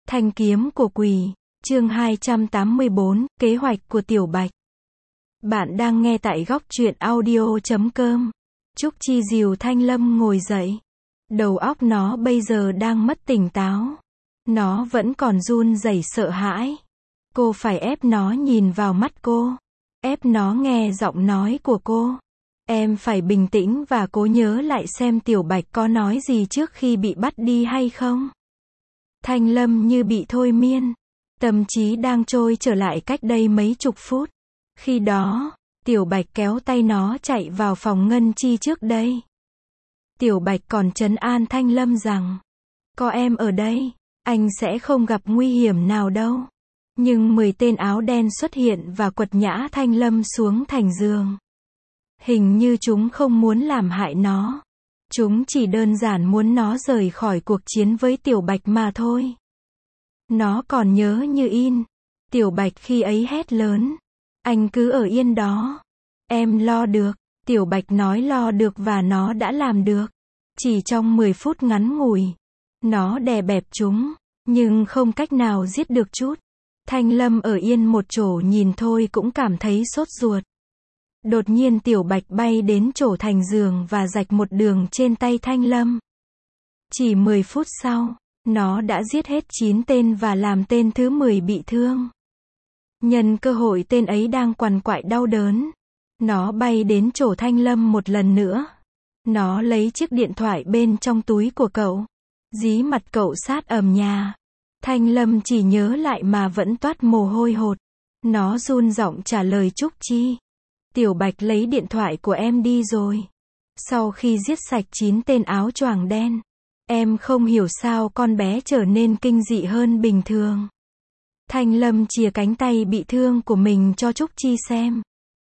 Thanh kiếm của quỷ, chương 284, kế hoạch của Tiểu Bạch. Bạn đang nghe tại góc truyện audio.com. Trúc Chi dìu Thanh Lâm ngồi dậy. Đầu óc nó bây giờ đang mất tỉnh táo. Nó vẫn còn run rẩy sợ hãi. Cô phải ép nó nhìn vào mắt cô. Ép nó nghe giọng nói của cô. Em phải bình tĩnh và cố nhớ lại xem Tiểu Bạch có nói gì trước khi bị bắt đi hay không. Thanh Lâm như bị thôi miên. Tâm trí đang trôi trở lại cách đây mấy chục phút. Khi đó, Tiểu Bạch kéo tay nó chạy vào phòng ngân chi trước đây. Tiểu Bạch còn trấn an Thanh Lâm rằng, có em ở đây, anh sẽ không gặp nguy hiểm nào đâu. Nhưng 10 tên áo đen xuất hiện và quật nhã Thanh Lâm xuống thành giường. Hình như chúng không muốn làm hại nó. Chúng chỉ đơn giản muốn nó rời khỏi cuộc chiến với Tiểu Bạch mà thôi. Nó còn nhớ như in. Tiểu Bạch khi ấy hét lớn. Anh cứ ở yên đó. Em lo được. Tiểu Bạch nói lo được và nó đã làm được. Chỉ trong 10 phút ngắn ngủi. Nó đè bẹp chúng. Nhưng không cách nào giết được chút. Thanh Lâm ở yên một chỗ nhìn thôi cũng cảm thấy sốt ruột. Đột nhiên Tiểu Bạch bay đến chỗ thành giường và rạch một đường trên tay Thanh Lâm. Chỉ 10 phút sau, nó đã giết hết 9 tên và làm tên thứ 10 bị thương. Nhân cơ hội tên ấy đang quằn quại đau đớn. Nó bay đến chỗ Thanh Lâm một lần nữa. Nó lấy chiếc điện thoại bên trong túi của cậu. Dí mặt cậu sát ầm nhà. Thanh Lâm chỉ nhớ lại mà vẫn toát mồ hôi hột. Nó run giọng trả lời Trúc Chi. Tiểu Bạch lấy điện thoại của em đi rồi. Sau khi giết sạch 9 tên áo choàng đen, em không hiểu sao con bé trở nên kinh dị hơn bình thường. Thanh Lâm chìa cánh tay bị thương của mình cho Trúc Chi xem.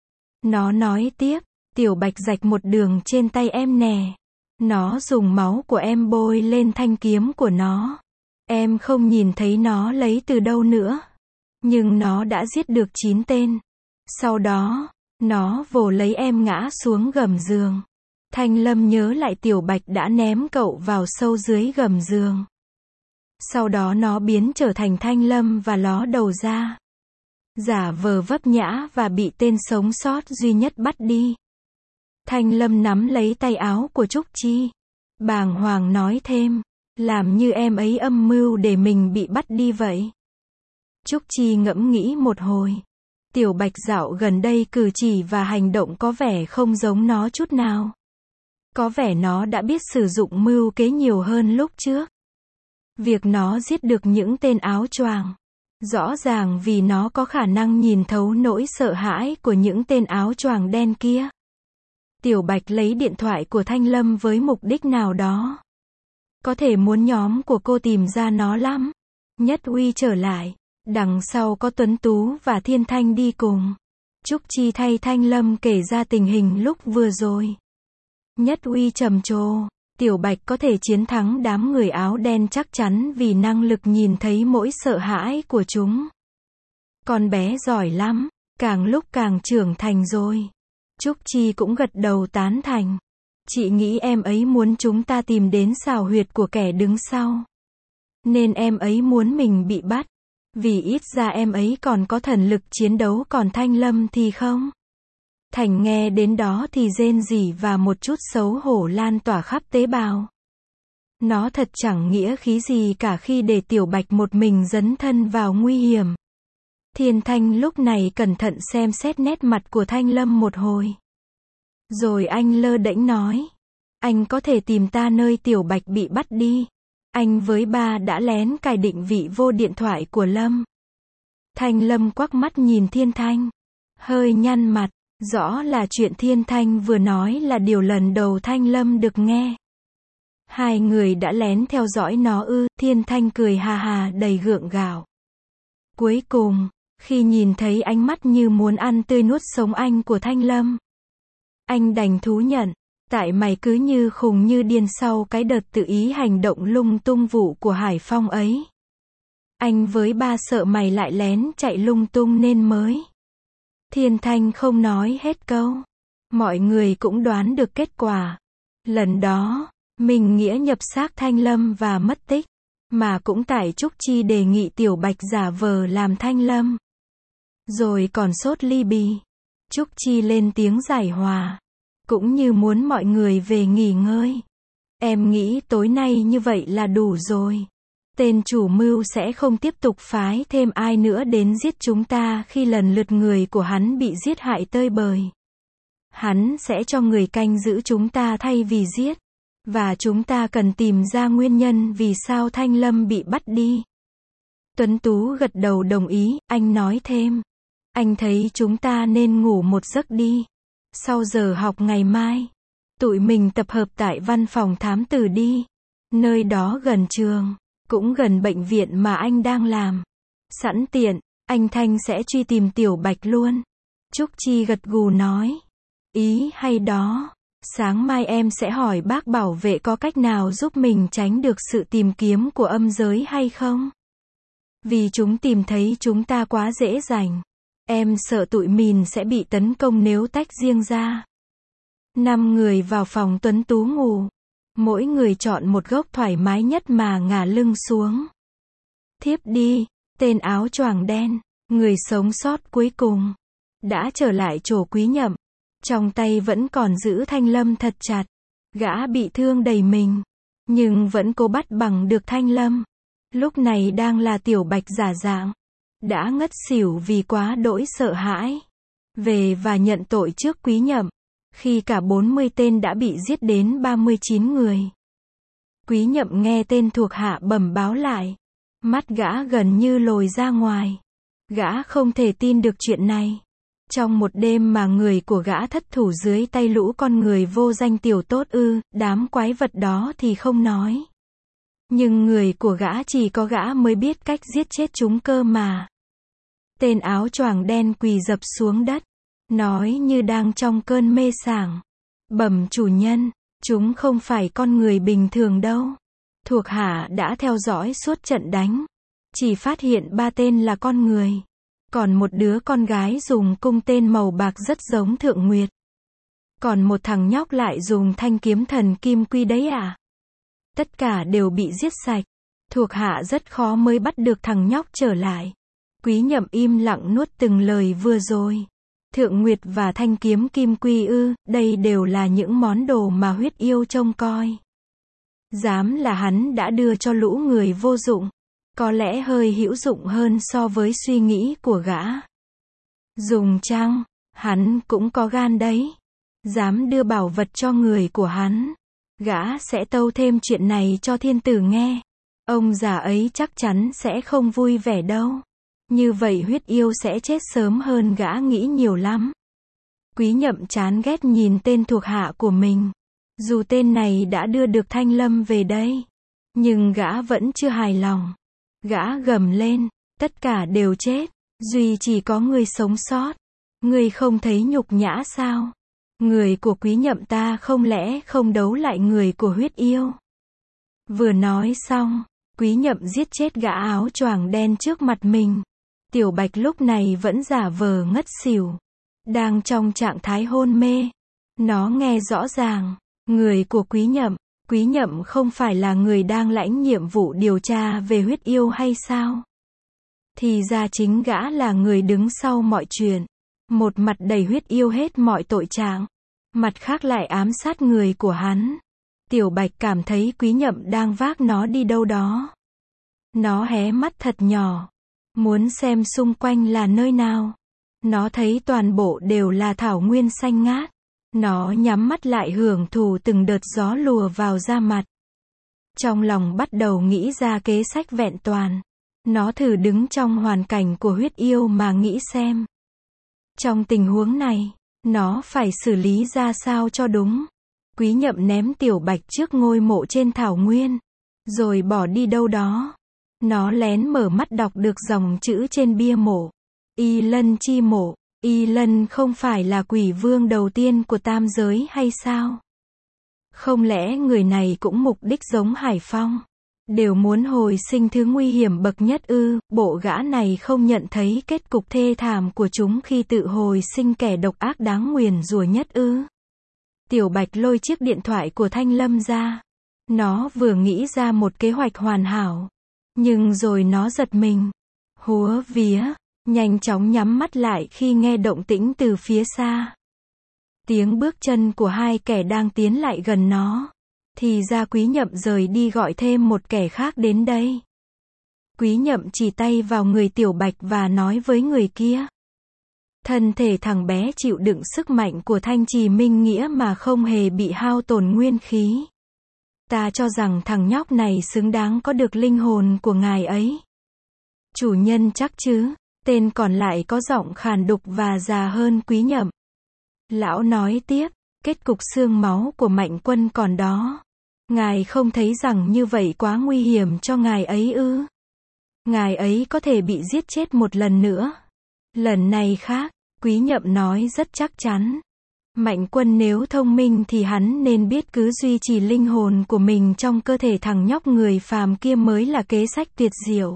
Nó nói tiếp, Tiểu Bạch rạch một đường trên tay em nè. Nó dùng máu của em bôi lên thanh kiếm của nó. Em không nhìn thấy nó lấy từ đâu nữa. Nhưng nó đã giết được 9 tên. Sau đó, nó vồ lấy em ngã xuống gầm giường. Thanh Lâm nhớ lại Tiểu Bạch đã ném cậu vào sâu dưới gầm giường. Sau đó nó biến trở thành Thanh Lâm và ló đầu ra. Giả vờ vấp ngã và bị tên sống sót duy nhất bắt đi. Thanh Lâm nắm lấy tay áo của Trúc Chi. Bàng hoàng nói thêm, làm như em ấy âm mưu để mình bị bắt đi vậy. Trúc Chi ngẫm nghĩ một hồi. Tiểu Bạch dạo gần đây cử chỉ và hành động có vẻ không giống nó chút nào. Có vẻ nó đã biết sử dụng mưu kế nhiều hơn lúc trước. Việc nó giết được những tên áo choàng. Rõ ràng vì nó có khả năng nhìn thấu nỗi sợ hãi của những tên áo choàng đen kia. Tiểu Bạch lấy điện thoại của Thanh Lâm với mục đích nào đó. Có thể muốn nhóm của cô tìm ra nó lắm. Nhất Uy trở lại. Đằng sau có Tuấn Tú và Thiên Thanh đi cùng. Trúc Chi thay Thanh Lâm kể ra tình hình lúc vừa rồi. Nhất Uy trầm trồ. Tiểu Bạch có thể chiến thắng đám người áo đen chắc chắn vì năng lực nhìn thấy mỗi sợ hãi của chúng. Con bé giỏi lắm, càng lúc càng trưởng thành rồi. Trúc Chi cũng gật đầu tán thành. Chị nghĩ em ấy muốn chúng ta tìm đến xào huyệt của kẻ đứng sau. Nên em ấy muốn mình bị bắt. Vì ít ra em ấy còn có thần lực chiến đấu, còn Thanh Lâm thì không. Thành nghe đến đó thì rên rỉ và một chút xấu hổ lan tỏa khắp tế bào. Nó thật chẳng nghĩa khí gì cả khi để Tiểu Bạch một mình dấn thân vào nguy hiểm. Thiên Thanh lúc này cẩn thận xem xét nét mặt của Thanh Lâm một hồi. Rồi anh lơ đễnh nói. Anh có thể tìm ta nơi Tiểu Bạch bị bắt đi. Anh với ba đã lén cài định vị vô điện thoại của Lâm. Thanh Lâm quắc mắt nhìn Thiên Thanh. Hơi nhăn mặt. Rõ là chuyện Thiên Thanh vừa nói là điều lần đầu Thanh Lâm được nghe. Hai người đã lén theo dõi nó ư? Thiên Thanh cười hà hà đầy gượng gạo. Cuối cùng, khi nhìn thấy ánh mắt như muốn ăn tươi nuốt sống anh của Thanh Lâm, anh đành thú nhận. Tại mày cứ như khùng như điên sau cái đợt tự ý hành động lung tung vụ của Hải Phong ấy. Anh với ba sợ mày lại lén chạy lung tung nên mới. Thiên Thanh không nói hết câu. Mọi người cũng đoán được kết quả. Lần đó, mình nghĩa nhập xác Thanh Lâm và mất tích. mà cũng tại Trúc Chi đề nghị Tiểu Bạch giả vờ làm Thanh Lâm. Rồi còn sốt ly bì. Trúc Chi lên tiếng giải hòa. Cũng như muốn mọi người về nghỉ ngơi. Em nghĩ tối nay như vậy là đủ rồi. Tên chủ mưu sẽ không tiếp tục phái thêm ai nữa đến giết chúng ta khi lần lượt người của hắn bị giết hại tơi bời. Hắn sẽ cho người canh giữ chúng ta thay vì giết. Và chúng ta cần tìm ra nguyên nhân vì sao Thanh Lâm bị bắt đi. Tuấn Tú gật đầu đồng ý, anh nói thêm. Anh thấy chúng ta nên ngủ một giấc đi. Sau giờ học ngày mai, tụi mình tập hợp tại văn phòng thám tử đi. Nơi đó gần trường, cũng gần bệnh viện mà anh đang làm. Sẵn tiện, anh Thanh sẽ truy tìm Tiểu Bạch luôn. Trúc Chi gật gù nói. Ý hay đó. Sáng mai em sẽ hỏi bác bảo vệ có cách nào giúp mình tránh được sự tìm kiếm của âm giới hay không? Vì chúng tìm thấy chúng ta quá dễ dàng. Em sợ tụi mình sẽ bị tấn công nếu tách riêng ra. 5 người vào phòng Tuấn Tú ngủ. Mỗi người chọn một góc thoải mái nhất mà ngả lưng xuống. Thiếp đi, tên áo choàng đen, người sống sót cuối cùng, đã trở lại chỗ Quý Nhậm. Trong tay vẫn còn giữ Thanh Lâm thật chặt. Gã bị thương đầy mình, nhưng vẫn cố bắt bằng được Thanh Lâm. Lúc này đang là Tiểu Bạch giả dạng. Đã ngất xỉu vì quá đỗi sợ hãi. Về và nhận tội trước Quý Nhậm. Khi cả 40 tên đã bị giết đến 39 người. Quý Nhậm nghe tên thuộc hạ bẩm báo lại. Mắt gã gần như lồi ra ngoài. Gã không thể tin được chuyện này. Trong một đêm mà người của gã thất thủ dưới tay lũ con người vô danh tiểu tốt ư, đám quái vật đó thì không nói. Nhưng người của gã chỉ có gã mới biết cách giết chết chúng cơ mà. Tên áo choàng đen quỳ dập xuống đất, nói như đang trong cơn mê sảng. Bẩm chủ nhân, chúng không phải con người bình thường đâu. Thuộc hạ đã theo dõi suốt trận đánh. Chỉ phát hiện 3 tên là con người. Còn một đứa con gái dùng cung tên màu bạc rất giống Thượng Nguyệt. Còn một thằng nhóc lại dùng thanh kiếm thần kim quy đấy à? Tất cả đều bị giết sạch. Thuộc hạ rất khó mới bắt được thằng nhóc trở lại. Quý Nhậm im lặng nuốt từng lời vừa rồi. Thượng Nguyệt và thanh kiếm kim quy ư, đây đều là những món đồ mà huyết yêu trông coi. Dám là hắn đã đưa cho lũ người vô dụng. Có lẽ hơi hữu dụng hơn so với suy nghĩ của gã. Dùng chăng, hắn cũng có gan đấy. Dám đưa bảo vật cho người của hắn. Gã sẽ tâu thêm chuyện này cho thiên tử nghe. Ông già ấy chắc chắn sẽ không vui vẻ đâu. Như vậy huyết yêu sẽ chết sớm hơn gã nghĩ nhiều lắm. Quý Nhậm chán ghét nhìn tên thuộc hạ của mình. Dù tên này đã đưa được Thanh Lâm về đây, nhưng gã vẫn chưa hài lòng. Gã gầm lên, tất cả đều chết, duy chỉ có người sống sót. Người không thấy nhục nhã sao? Người của Quý Nhậm ta không lẽ không đấu lại người của huyết yêu? Vừa nói xong, Quý Nhậm giết chết gã áo choàng đen trước mặt mình. Tiểu Bạch lúc này vẫn giả vờ ngất xỉu, đang trong trạng thái hôn mê. Nó nghe rõ ràng, người của Quý Nhậm không phải là người đang lãnh nhiệm vụ điều tra về huyết yêu hay sao? Thì ra chính gã là người đứng sau mọi chuyện. Một mặt đẩy huyết yêu hết mọi tội trạng, mặt khác lại ám sát người của hắn. Tiểu Bạch cảm thấy Quý Nhậm đang vác nó đi đâu đó. Nó hé mắt thật nhỏ, muốn xem xung quanh là nơi nào. Nó thấy toàn bộ đều là thảo nguyên xanh ngát. Nó nhắm mắt lại hưởng thụ từng đợt gió lùa vào da mặt. Trong lòng bắt đầu nghĩ ra kế sách vẹn toàn. Nó thử đứng trong hoàn cảnh của huyết yêu mà nghĩ xem. Trong tình huống này, nó phải xử lý ra sao cho đúng. Quý Nhậm ném Tiểu Bạch trước ngôi mộ trên thảo nguyên, rồi bỏ đi đâu đó. Nó lén mở mắt đọc được dòng chữ trên bia mộ. Y Lân chi mộ. Y Lân không phải là quỷ vương đầu tiên của tam giới hay sao? Không lẽ người này cũng mục đích giống Hải Phong? Đều muốn hồi sinh thứ nguy hiểm bậc nhất ư? Bộ gã này không nhận thấy kết cục thê thảm của chúng khi tự hồi sinh kẻ độc ác đáng nguyền rủa nhất ư? Tiểu Bạch lôi chiếc điện thoại của Thanh Lâm ra. Nó vừa nghĩ ra một kế hoạch hoàn hảo. Nhưng rồi nó giật mình. Húa vía, nhanh chóng nhắm mắt lại khi nghe động tĩnh từ phía xa. Tiếng bước chân của hai kẻ đang tiến lại gần nó. Thì ra Quý Nhậm rời đi gọi thêm một kẻ khác đến đây. Quý Nhậm chỉ tay vào người Tiểu Bạch và nói với người kia. Thân thể thằng bé chịu đựng sức mạnh của Thanh Trì Minh Nghĩa mà không hề bị hao tổn nguyên khí. Ta cho rằng thằng nhóc này xứng đáng có được linh hồn của ngài ấy. Chủ nhân chắc chứ? Tên còn lại có giọng khàn đục và già hơn Quý Nhậm. Lão nói tiếp, kết cục xương máu của Mạnh Quân còn đó. Ngài không thấy rằng như vậy quá nguy hiểm cho ngài ấy ư? Ngài ấy có thể bị giết chết một lần nữa. Lần này khác, Quý Nhậm nói rất chắc chắn. Mạnh Quân nếu thông minh thì hắn nên biết cứ duy trì linh hồn của mình trong cơ thể thằng nhóc người phàm kia mới là kế sách tuyệt diệu.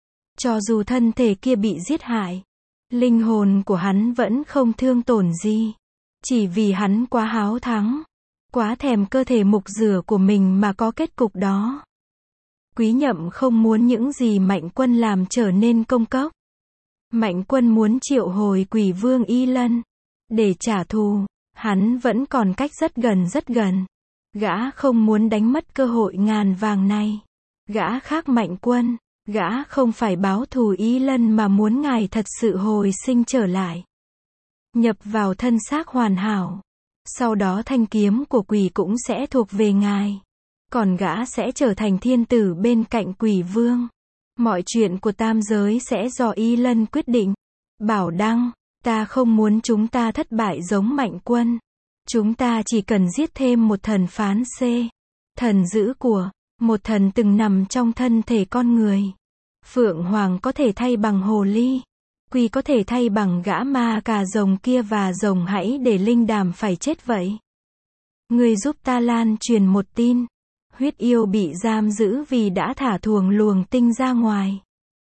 Cho dù thân thể kia bị giết hại, linh hồn của hắn vẫn không thương tổn gì. Chỉ vì hắn quá háo thắng, quá thèm cơ thể mục rửa của mình mà có kết cục đó. Quý Nhậm không muốn những gì Mạnh Quân làm trở nên công cốc. Mạnh Quân muốn triệu hồi Quỷ Vương Y Lân để trả thù. Hắn vẫn còn cách rất gần. Gã không muốn đánh mất cơ hội ngàn vàng này. Gã khác Mạnh Quân. Gã không phải báo thù Y Lân mà muốn ngài thật sự hồi sinh trở lại. Nhập vào thân xác hoàn hảo. Sau đó thanh kiếm của quỷ cũng sẽ thuộc về ngài. Còn gã sẽ trở thành thiên tử bên cạnh Quỷ Vương. Mọi chuyện của tam giới sẽ do Y Lân quyết định. Bảo Đăng, ta không muốn chúng ta thất bại giống Mạnh Quân. Chúng ta chỉ cần giết thêm một thần phán C. Thần giữ của, một thần từng nằm trong thân thể con người. Phượng Hoàng có thể thay bằng hồ ly. Quỷ có thể thay bằng gã ma cà rồng kia và rồng hãy để Linh Đàm phải chết vậy. Người giúp ta lan truyền một tin. Huyết yêu bị giam giữ vì đã thả thuồng luồng tinh ra ngoài.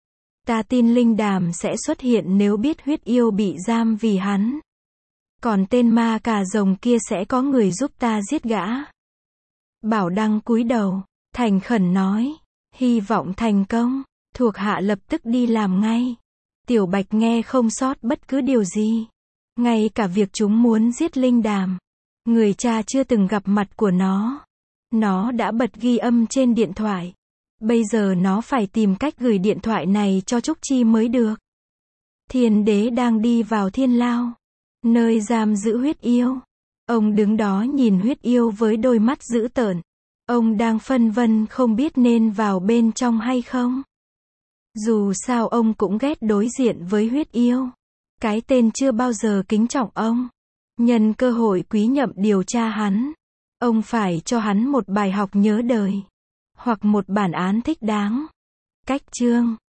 Ta tin Linh Đàm sẽ xuất hiện nếu biết huyết yêu bị giam vì hắn. Còn tên ma cà rồng kia sẽ có người giúp ta giết gã. Bảo Đăng cúi đầu, thành khẩn nói, hy vọng thành công, thuộc hạ lập tức đi làm ngay. Tiểu Bạch nghe không sót bất cứ điều gì. Ngay cả việc chúng muốn giết Linh Đàm. Người cha chưa từng gặp mặt của nó. Nó đã bật ghi âm trên điện thoại. Bây giờ nó phải tìm cách gửi điện thoại này cho Trúc Chi mới được. Thiên đế đang đi vào thiên lao, nơi giam giữ huyết yêu. Ông đứng đó nhìn huyết yêu với đôi mắt dữ tợn. Ông đang phân vân không biết nên vào bên trong hay không. Dù sao ông cũng ghét đối diện với huyết yêu. Cái tên chưa bao giờ kính trọng ông. Nhân cơ hội Quý Nhậm điều tra hắn. Ông phải cho hắn một bài học nhớ đời. Hoặc một bản án thích đáng. Cách chương